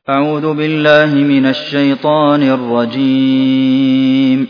أعوذ بالله من الشيطان الرجيم.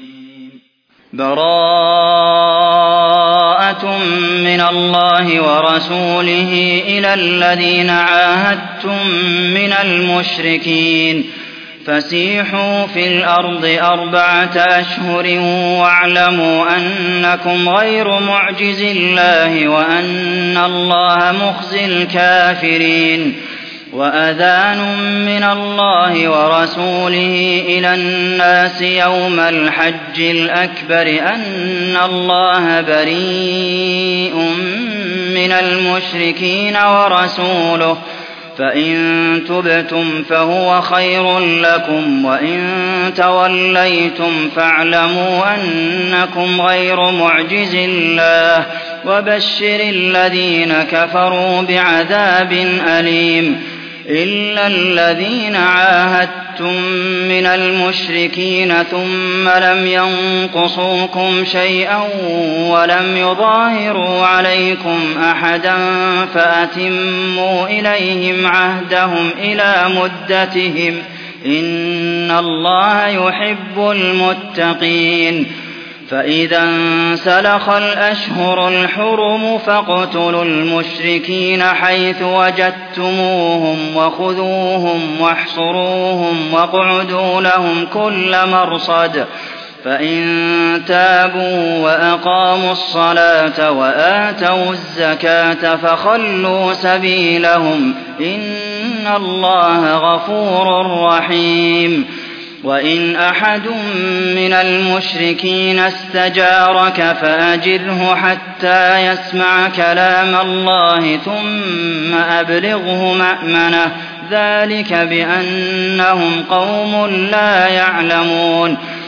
براءة من الله ورسوله إلى الذين عاهدتم من المشركين فسيحوا في الأرض 4 أشهر واعلموا أنكم غير معجز الله وأن الله مخزي الكافرين. وأذان من الله ورسوله إلى الناس يوم الحج الأكبر أن الله بريء من المشركين ورسوله فإن تبتم فهو خير لكم وإن توليتم فاعلموا أنكم غير معجز الله وبشر الذين كفروا بعذاب أليم. إلا الذين عاهدتم من المشركين ثم لم ينقصوكم شيئا ولم يظاهروا عليكم أحدا فأتموا إليهم عهدهم إلى مدتهم إن الله يحب المتقين. فإذا انسلخ الأشهر الحرم فاقتلوا المشركين حيث وجدتموهم وخذوهم واحصروهم واقعدوا لهم كل مرصد فإن تابوا وأقاموا الصلاة وآتوا الزكاة فخلوا سبيلهم إن الله غفور رحيم. وإن أحد من المشركين استجارك فأجره حتى يسمع كلام الله ثم أبلغه مأمنه ذلك بأنهم قوم لا يعلمون.